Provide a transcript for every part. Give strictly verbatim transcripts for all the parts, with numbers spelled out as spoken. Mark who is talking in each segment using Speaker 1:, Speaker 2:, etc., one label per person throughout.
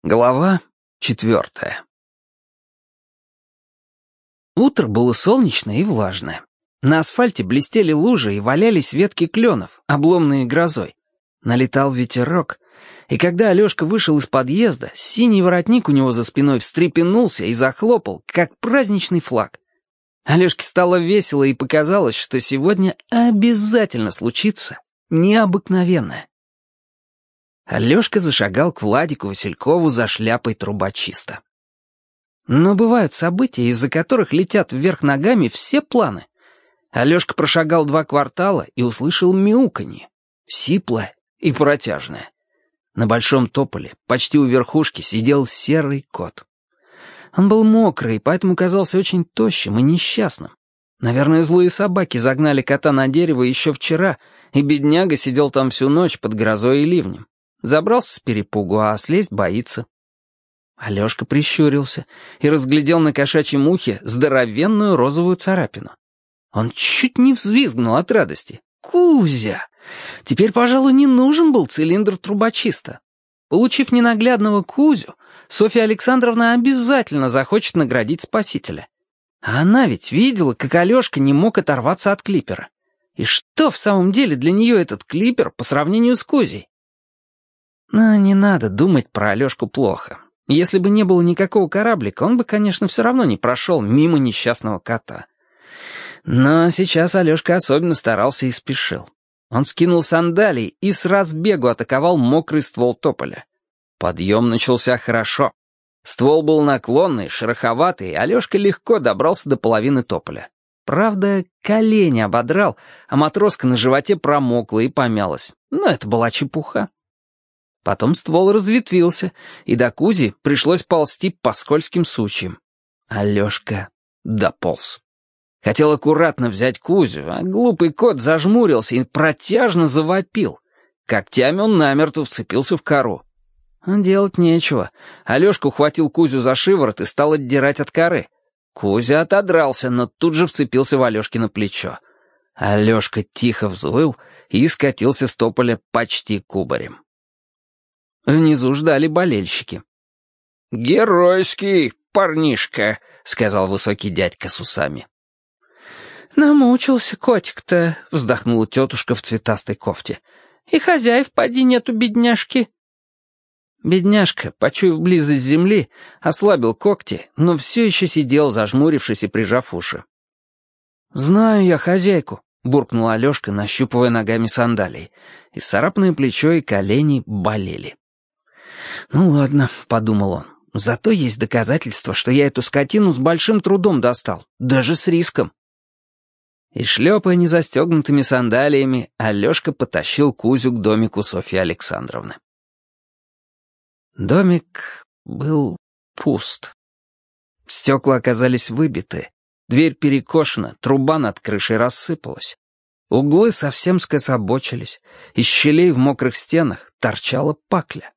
Speaker 1: Глава четвертая. Утро было солнечное и влажное. На асфальте блестели лужи и валялись ветки кленов, обломные грозой. Налетал ветерок, и когда Алешка вышел из подъезда, синий воротник у него за спиной встрепенулся и захлопал, как праздничный флаг. Алешке стало весело и показалось, что сегодня обязательно случится необыкновенное. Алешка зашагал к Владику Василькову за шляпой трубочиста. Но бывают события, из-за которых летят вверх ногами все планы. Алешка прошагал два квартала и услышал мяуканье, сиплое и протяжное. На большом тополе, почти у верхушки, сидел серый кот. Он был мокрый, поэтому казался очень тощим и несчастным. Наверное, злые собаки загнали кота на дерево еще вчера, и бедняга сидел там всю ночь под грозой и ливнем. Забрался с перепугу, а слезть боится. Алешка прищурился и разглядел на кошачьем ухе здоровенную розовую царапину. Он чуть не взвизгнул от радости. Кузя! Теперь, пожалуй, не нужен был цилиндр трубочиста. Получив ненаглядного Кузю, Софья Александровна обязательно захочет наградить спасителя. А она ведь видела, как Алешка не мог оторваться от клипера. И что в самом деле для нее этот клипер по сравнению с Кузей? Но не надо думать про Алешку плохо. Если бы не было никакого кораблика, он бы, конечно, все равно не прошел мимо несчастного кота. Но сейчас Алешка особенно старался и спешил. Он скинул сандалии и с разбегу атаковал мокрый ствол тополя. Подъем начался хорошо. Ствол был наклонный, шероховатый, и Алешка легко добрался до половины тополя. Правда, колени ободрал, а матроска на животе промокла и помялась. Но это была чепуха. Потом ствол разветвился, и до Кузи пришлось ползти по скользким сучьям. Алешка дополз. Хотел аккуратно взять Кузю, а глупый кот зажмурился и протяжно завопил. Когтями он намертво вцепился в кору. Делать нечего. Алешка ухватил Кузю за шиворот и стал отдирать от коры. Кузя отодрался, но тут же вцепился в Алешкино плечо. Алешка тихо взвыл и скатился с тополя почти кубарем. Внизу ждали болельщики. «Геройский парнишка», — сказал высокий дядька с усами. «Намучился котик-то», — вздохнула тетушка в цветастой кофте. «И хозяев поди нету, бедняжки». Бедняжка, почуяв близость земли, ослабил когти, но все еще сидел, зажмурившись и прижав уши. «Знаю я хозяйку», — буркнула Алешка, нащупывая ногами сандалии, и царапанное плечо и колени болели. «Ну ладно», — подумал он, — «зато есть доказательство, что я эту скотину с большим трудом достал, даже с риском». И, шлепая незастегнутыми сандалиями, Алешка потащил Кузю к домику Софьи Александровны. Домик был пуст. Стекла оказались выбиты, дверь перекошена, труба над крышей рассыпалась. Углы совсем скособочились, из щелей в мокрых стенах торчала пакля.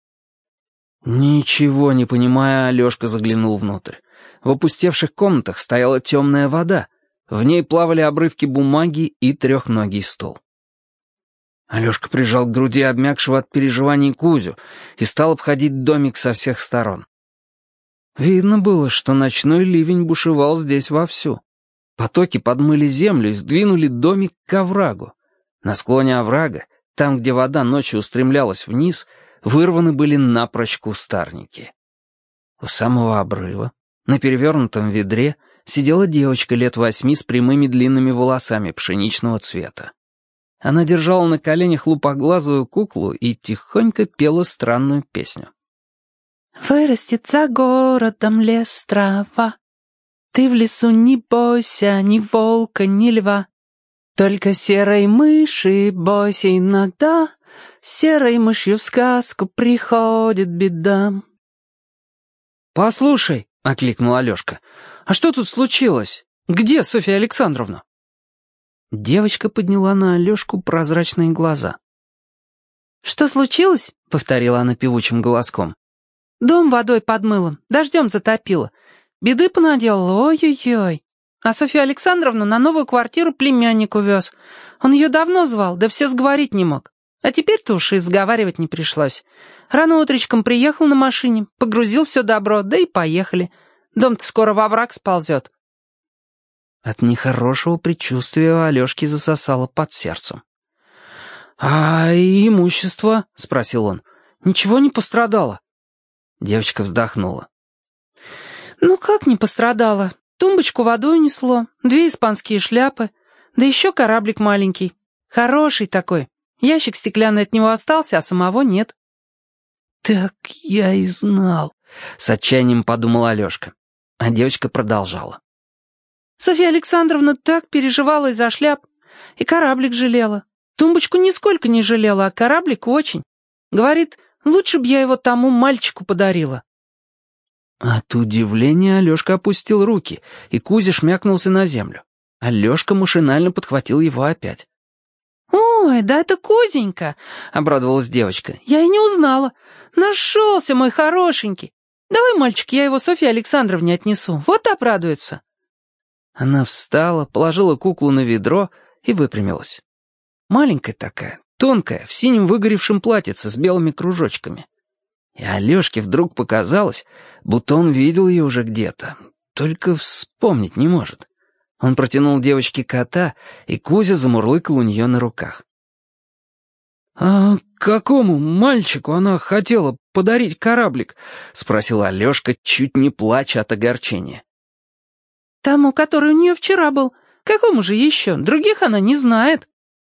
Speaker 1: Ничего не понимая, Алешка заглянул внутрь. В опустевших комнатах стояла темная вода, в ней плавали обрывки бумаги и трехногий стол. Алешка прижал к груди обмякшего от переживаний Кузю и стал обходить домик со всех сторон. Видно было, что ночной ливень бушевал здесь вовсю. Потоки подмыли землю и сдвинули домик к оврагу. На склоне оврага, там, где вода ночью устремлялась вниз, вырваны были напрочь кустарники. У самого обрыва, на перевернутом ведре, сидела девочка лет восьми с прямыми длинными волосами пшеничного цвета. Она держала на коленях лупоглазую куклу и тихонько пела странную песню.
Speaker 2: «Вырастет за городом лес трава, ты в лесу не бойся ни волка, ни льва, только серой мыши бойся иногда, серой мышью в сказку приходит беда».
Speaker 1: «Послушай», — окликнул Алешка, — «а что тут случилось? Где Софья Александровна?» Девочка подняла на Алешку прозрачные глаза.
Speaker 2: «Что случилось?» — повторила она певучим голоском. «Дом водой подмыло, дождем затопило. Беды понаделала, ой-ой-ой. А Софью Александровну на новую квартиру племянник увез. Он ее давно звал, да все сговорить не мог. А теперь-то уж и сговаривать не пришлось. Рано утречком приехал на машине, погрузил все добро, да и поехали. Дом-то скоро во враг сползет».
Speaker 1: От нехорошего предчувствия у Алешки засосало под сердцем. «А имущество?» — спросил он. «Ничего не пострадало?» Девочка вздохнула.
Speaker 2: «Ну как не пострадало? Тумбочку водой унесло, две испанские шляпы, да еще кораблик маленький. Хороший такой. Ящик стеклянный от него остался, а самого нет».
Speaker 1: «Так я и знал», — с отчаянием подумал Алешка. А девочка продолжала.
Speaker 2: «Софья Александровна так переживала из-за шляп, и кораблик жалела. Тумбочку нисколько не жалела, а кораблик очень. Говорит, лучше б я его тому мальчику подарила».
Speaker 1: От удивления Алешка опустил руки, и Кузя шмякнулся на землю. Алешка машинально подхватил его опять.
Speaker 2: «Ой, да это Кузенька!» — обрадовалась девочка. «Я и не узнала. Нашелся, мой хорошенький. Давай, мальчик, я его Софье Александровне отнесу. Вот обрадуется».
Speaker 1: Она встала, положила куклу на ведро и выпрямилась. Маленькая такая, тонкая, в синем выгоревшем платьице с белыми кружочками. И Алешке вдруг показалось, будто он видел ее уже где-то, только вспомнить не может. Он протянул девочке кота, и Кузя замурлыкал у нее на руках. «А какому мальчику она хотела подарить кораблик?» — спросил Алешка, чуть не плача от огорчения.
Speaker 2: «Тому, который у нее вчера был. Какому же еще? Других она не знает».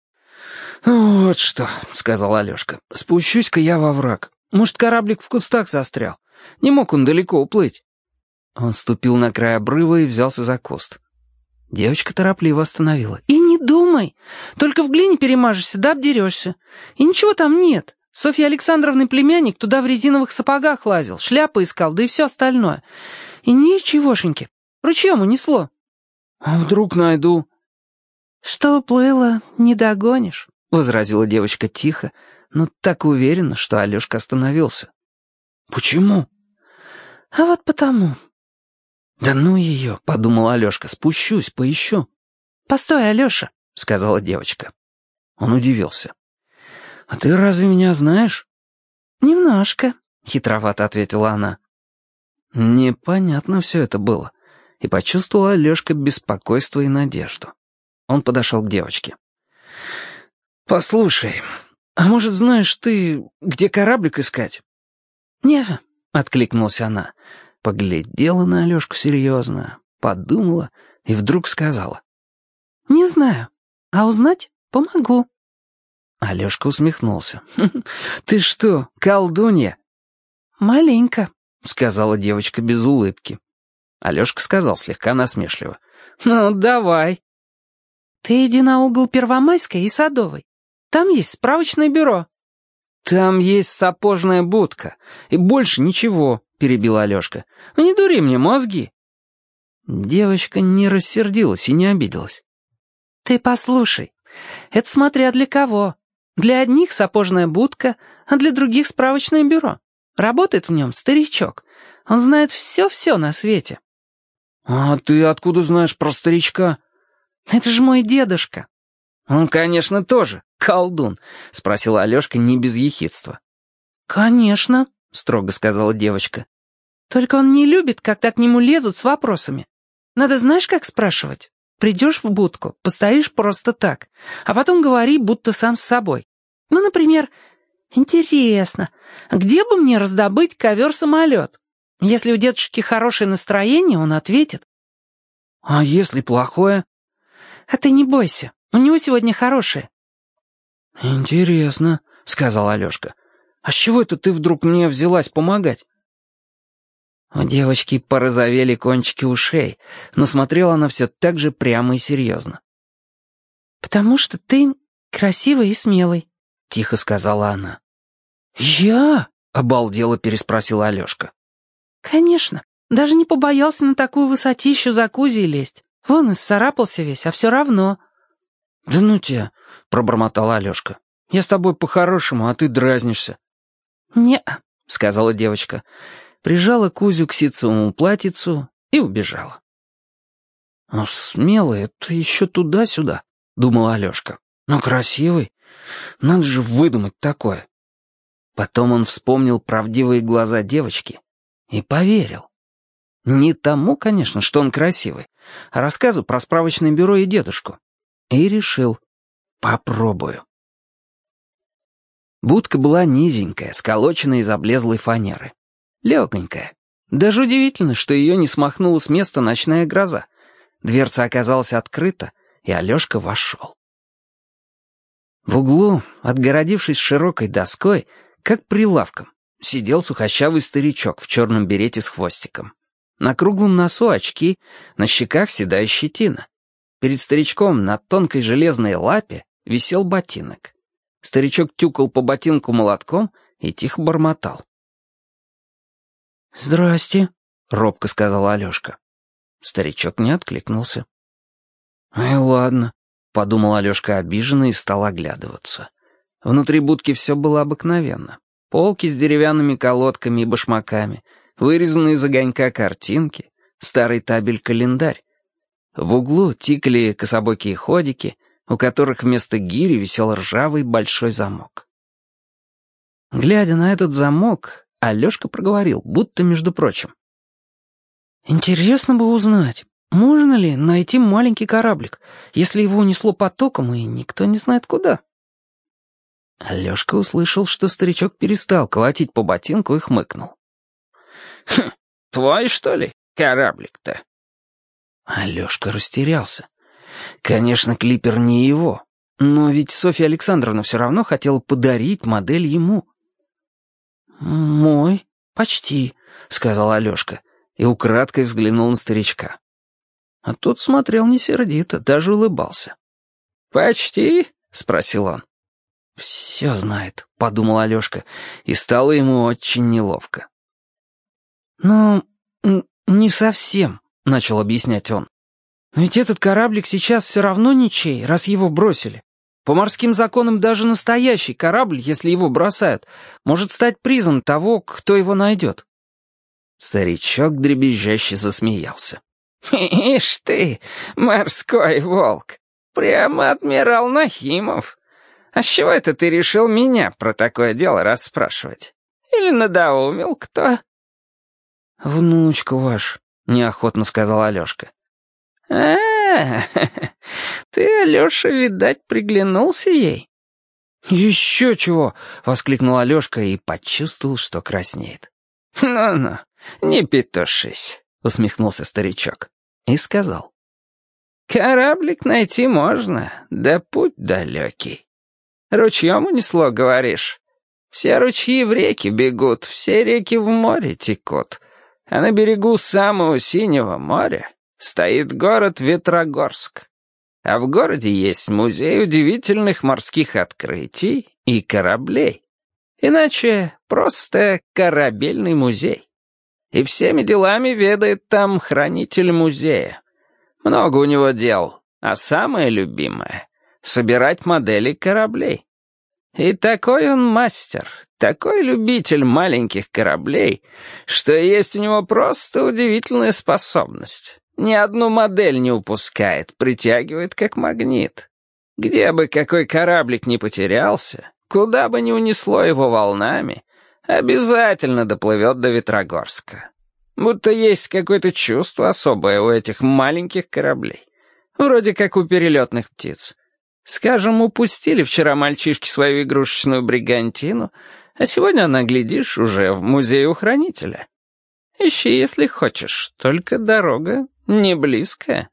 Speaker 1: «Вот что», — сказал Алешка, — «спущусь-ка я во враг. Может, кораблик в кустах застрял? Не мог он далеко уплыть». Он ступил на край обрыва и взялся за куст. Девочка торопливо остановила.
Speaker 2: «И не думай. Только в глине перемажешься, да обдерешься. И ничего там нет. Софья Александровна племянник туда в резиновых сапогах лазил, шляпы искал, да и все остальное. И ничегошеньки. Ручьем унесло».
Speaker 1: «А вдруг найду?»
Speaker 2: «Что уплыло, не догонишь», — возразила девочка тихо, но так уверенно, что Алешка остановился.
Speaker 1: «Почему?»
Speaker 2: «А вот потому».
Speaker 1: «Да ну ее», — подумал Алешка, — «спущусь, поищу».
Speaker 2: «Постой, Алеша», —
Speaker 1: сказала девочка. Он удивился. «А ты разве меня знаешь?»
Speaker 2: «Немножко»,
Speaker 1: — хитровато ответила она. Непонятно все это было, и почувствовал Алешка беспокойство и надежду. Он подошел к девочке. «Послушай, а может, знаешь ты, где кораблик искать?»
Speaker 2: «Не-а»,
Speaker 1: — откликнулась она. Поглядела на Алешку серьезно, подумала и вдруг сказала.
Speaker 2: «Не знаю, а узнать помогу».
Speaker 1: Алешка усмехнулся. «Ты что, колдунья?»
Speaker 2: «Маленько»,
Speaker 1: — сказала девочка без улыбки. Алешка сказал слегка насмешливо. «Ну, давай».
Speaker 2: «Ты иди на угол Первомайской и Садовой. Там есть справочное бюро».
Speaker 1: «Там есть сапожная будка, и больше ничего», — перебила Алешка. «Ну не дури мне мозги». Девочка не рассердилась и не обиделась.
Speaker 2: «Ты послушай, это смотря для кого. Для одних сапожная будка, а для других справочное бюро. Работает в нем старичок. Он знает все-все на свете».
Speaker 1: «А ты откуда знаешь про старичка?»
Speaker 2: «Это же мой дедушка».
Speaker 1: «Он, конечно, тоже колдун», — спросила Алешка не без ехидства.
Speaker 2: «Конечно», —
Speaker 1: строго сказала девочка.
Speaker 2: «Только он не любит, когда к нему лезут с вопросами. Надо знаешь, как спрашивать? Придешь в будку, постоишь просто так, а потом говори, будто сам с собой. Ну, например, интересно, где бы мне раздобыть ковер-самолет? Если у дедушки хорошее настроение, он ответит.
Speaker 1: А если плохое?
Speaker 2: А ты не бойся, у него сегодня хорошее.
Speaker 1: Интересно, сказал Алешка. А с чего это ты вдруг мне взялась помогать? У девочки порозовели кончики ушей, но смотрела она все так же прямо и серьезно.
Speaker 2: «Потому что ты красивый и смелый», — тихо сказала она.
Speaker 1: «Я?» — обалдело переспросил Алешка.
Speaker 2: «Конечно. Даже не побоялся на такую высотищу за Кузей лезть. Вон, исцарапался весь, а все равно».
Speaker 1: «Да ну тебя», — пробормотал Алешка. «Я с тобой по-хорошему, а ты дразнишься».
Speaker 2: «Не-а»,
Speaker 1: — сказала девочка. Прижала Кузю к ситцевому платьицу и убежала. «А смелый — это еще туда-сюда», — думал Алешка. Но красивый. Надо же выдумать такое. Потом он вспомнил правдивые глаза девочки и поверил. Не тому, конечно, что он красивый, а рассказу про справочное бюро и дедушку. И решил: попробую. Будка была низенькая, сколоченная из облезлой фанеры. Легонькая. Даже удивительно, что ее не смахнула с места ночная гроза. Дверца оказалась открыта, и Алешка вошел. В углу, отгородившись широкой доской, как прилавком, сидел сухощавый старичок в черном берете с хвостиком. На круглом носу очки, на щеках седая щетина. Перед старичком на тонкой железной лапе висел ботинок. Старичок тюкал по ботинку молотком и тихо бормотал. «Здрасте», — робко сказал Алешка. Старичок не откликнулся. «Ай, ладно», — подумал Алешка обиженно и стал оглядываться. Внутри будки все было обыкновенно. Полки с деревянными колодками и башмаками, вырезанные из огонька картинки, старый табель-календарь. В углу тикали кособокие ходики, у которых вместо гири висел ржавый большой замок. Глядя на этот замок, Алешка проговорил, будто между прочим. «Интересно бы узнать, можно ли найти маленький кораблик, если его унесло потоком и никто не знает куда?» Алешка услышал, что старичок перестал колотить по ботинку и хмыкнул. «Хм, твой, что ли, кораблик-то?» Алешка растерялся. Конечно, клипер не его, но ведь Софья Александровна все равно хотела подарить модель ему. «Мой, почти», — сказал Алешка, и украдкой взглянул на старичка. А тот смотрел не сердито, даже улыбался. «Почти?» — спросил он. «Все знает», — подумал Алешка, и стало ему очень неловко. «Ну, не совсем», — начал объяснять он. «Но ведь этот кораблик сейчас все равно ничей, раз его бросили. По морским законам даже настоящий корабль, если его бросают, может стать призом того, кто его найдет». Старичок дребезжаще засмеялся. «Ишь ты, морской волк, прямо адмирал Нахимов. А с чего это ты решил меня про такое дело расспрашивать? Или надоумил кто?» «Внучка ваш», — неохотно сказал Алешка. «А, ты, Алеша, видать, приглянулся ей?» «Еще чего!» — воскликнул Алешка и почувствовал, что краснеет. «Ну-ну, не петушись», — усмехнулся старичок и сказал. «Кораблик найти можно, да путь далекий. Ручьем унесло, говоришь? Все ручьи в реки бегут, все реки в море текут, а на берегу самого синего моря стоит город Ветрогорск. А в городе есть музей удивительных морских открытий и кораблей. Иначе просто корабельный музей. И всеми делами ведает там хранитель музея. Много у него дел, а самое любимое — собирать модели кораблей. И такой он мастер, такой любитель маленьких кораблей, что есть у него просто удивительная способность. Ни одну модель не упускает, притягивает как магнит. Где бы какой кораблик ни потерялся, куда бы ни унесло его волнами, обязательно доплывет до Ветрогорска. Будто есть какое-то чувство особое у этих маленьких кораблей. Вроде как у перелетных птиц. Скажем, упустили вчера мальчишки свою игрушечную бригантину, а сегодня она, глядишь, уже в музее у хранителя. Ищи, если хочешь, только дорога не близкая».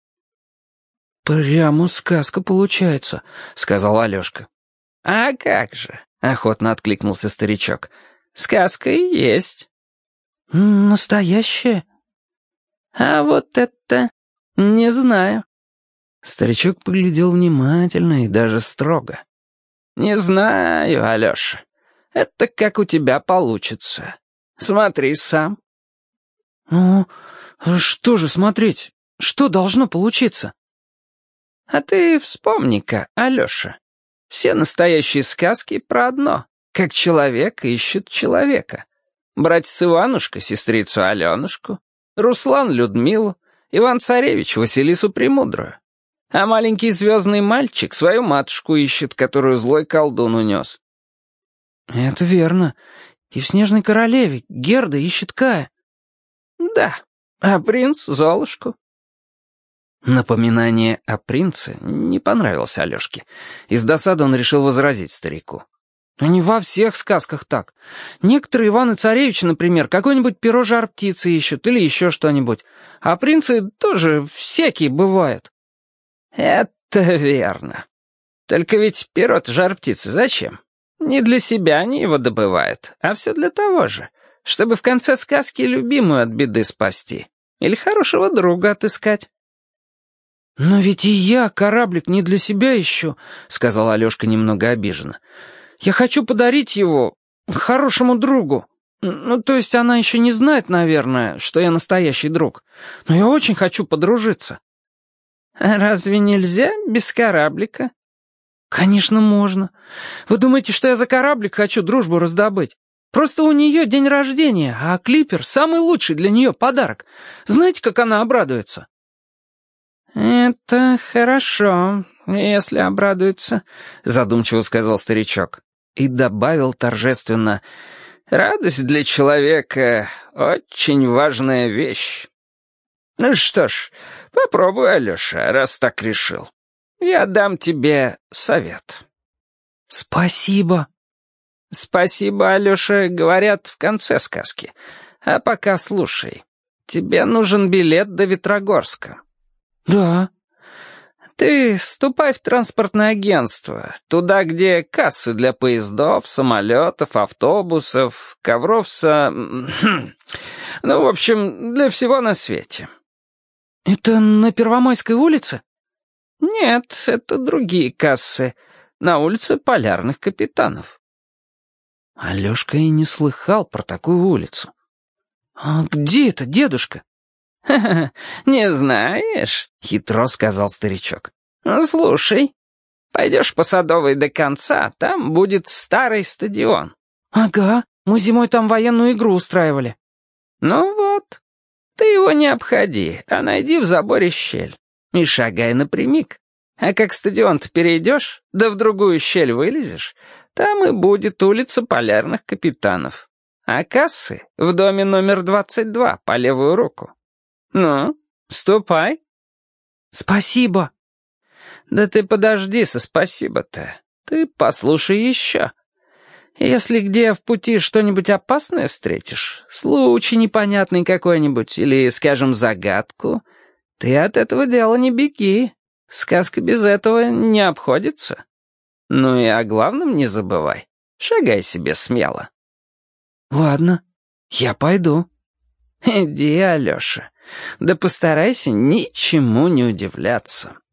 Speaker 1: «Прямо сказка получается», — сказал Алешка. «А как же», — охотно откликнулся старичок, — «сказка и есть». «Настоящая?» «А вот это не знаю». Старичок поглядел внимательно и даже строго. «Не знаю, Алеша. Это как у тебя получится. Смотри сам». «Ну, что же смотреть? Что должно получиться?» «А ты вспомни-ка, Алеша. Все настоящие сказки про одно. Как человек ищет человека. Братец Иванушка, сестрицу Аленушку, Руслан Людмилу, Иван-Царевич Василису Премудрую. А маленький звездный мальчик свою матушку ищет, которую злой колдун унес».
Speaker 2: «Это верно. И в «Снежной королеве» Герда ищет Кая».
Speaker 1: «Да, а принц — Золушку».
Speaker 2: Напоминание о принце не понравилось Алёшке. Из досады он решил возразить старику. «Но не во всех сказках так. Некоторые Иваны-Царевичи, например, какое-нибудь перо жар-птицы ищут или еще что-нибудь. А принцы тоже всякие бывают».
Speaker 1: «Это верно. Только ведь перо-то жар-птицы зачем? Не для себя они его добывают, а все для того же, чтобы в конце сказки любимую от беды спасти или хорошего друга отыскать».
Speaker 2: «Но ведь и я кораблик не для себя ищу», — сказал Алёшка немного обиженно. «Я хочу подарить его хорошему другу. Ну, то есть она еще не знает, наверное, что я настоящий друг. Но я очень хочу подружиться».
Speaker 1: «Разве нельзя без кораблика?»
Speaker 2: «Конечно, можно. Вы думаете, что я за кораблик хочу дружбу раздобыть? Просто у нее день рождения, а клипер — самый лучший для нее подарок. Знаете, как она обрадуется?»
Speaker 1: «Это хорошо, если обрадуется», — задумчиво сказал старичок. И добавил торжественно: «Радость для человека — очень важная вещь. Ну что ж, попробуй, Алеша, раз так решил. Я дам тебе совет».
Speaker 2: «Спасибо».
Speaker 1: «Спасибо, Алеша, говорят в конце сказки. А пока слушай. Тебе нужен билет до Ветрогорска».
Speaker 2: «Да».
Speaker 1: «Ты ступай в транспортное агентство, туда, где кассы для поездов, самолетов, автобусов, ковров со... ну, в общем, для всего на свете».
Speaker 2: «Это на Первомайской улице?»
Speaker 1: «Нет, это другие кассы, на улице Полярных капитанов».
Speaker 2: Алёшка и не слыхал про такую улицу. «А где это, дедушка?»
Speaker 1: «Ха-ха, не знаешь?» — хитро сказал старичок. «Ну, слушай, пойдешь по Садовой до конца, там будет старый стадион».
Speaker 2: «Ага, мы зимой там военную игру устраивали».
Speaker 1: «Ну вот, ты его не обходи, а найди в заборе щель и шагай напрямик. А как стадион-то перейдешь, да в другую щель вылезешь, там и будет улица Полярных капитанов. А кассы в доме номер двадцать два по левую руку. Ну, ступай».
Speaker 2: «Спасибо».
Speaker 1: «Да ты подожди со спасибо-то. Ты послушай еще. Если где в пути что-нибудь опасное встретишь, случай непонятный какой-нибудь или, скажем, загадку, ты от этого дела не беги. Сказка без этого не обходится. Ну и о главном не забывай. Шагай себе смело».
Speaker 2: «Ладно, я пойду».
Speaker 1: «Иди, Алеша, да постарайся ничему не удивляться».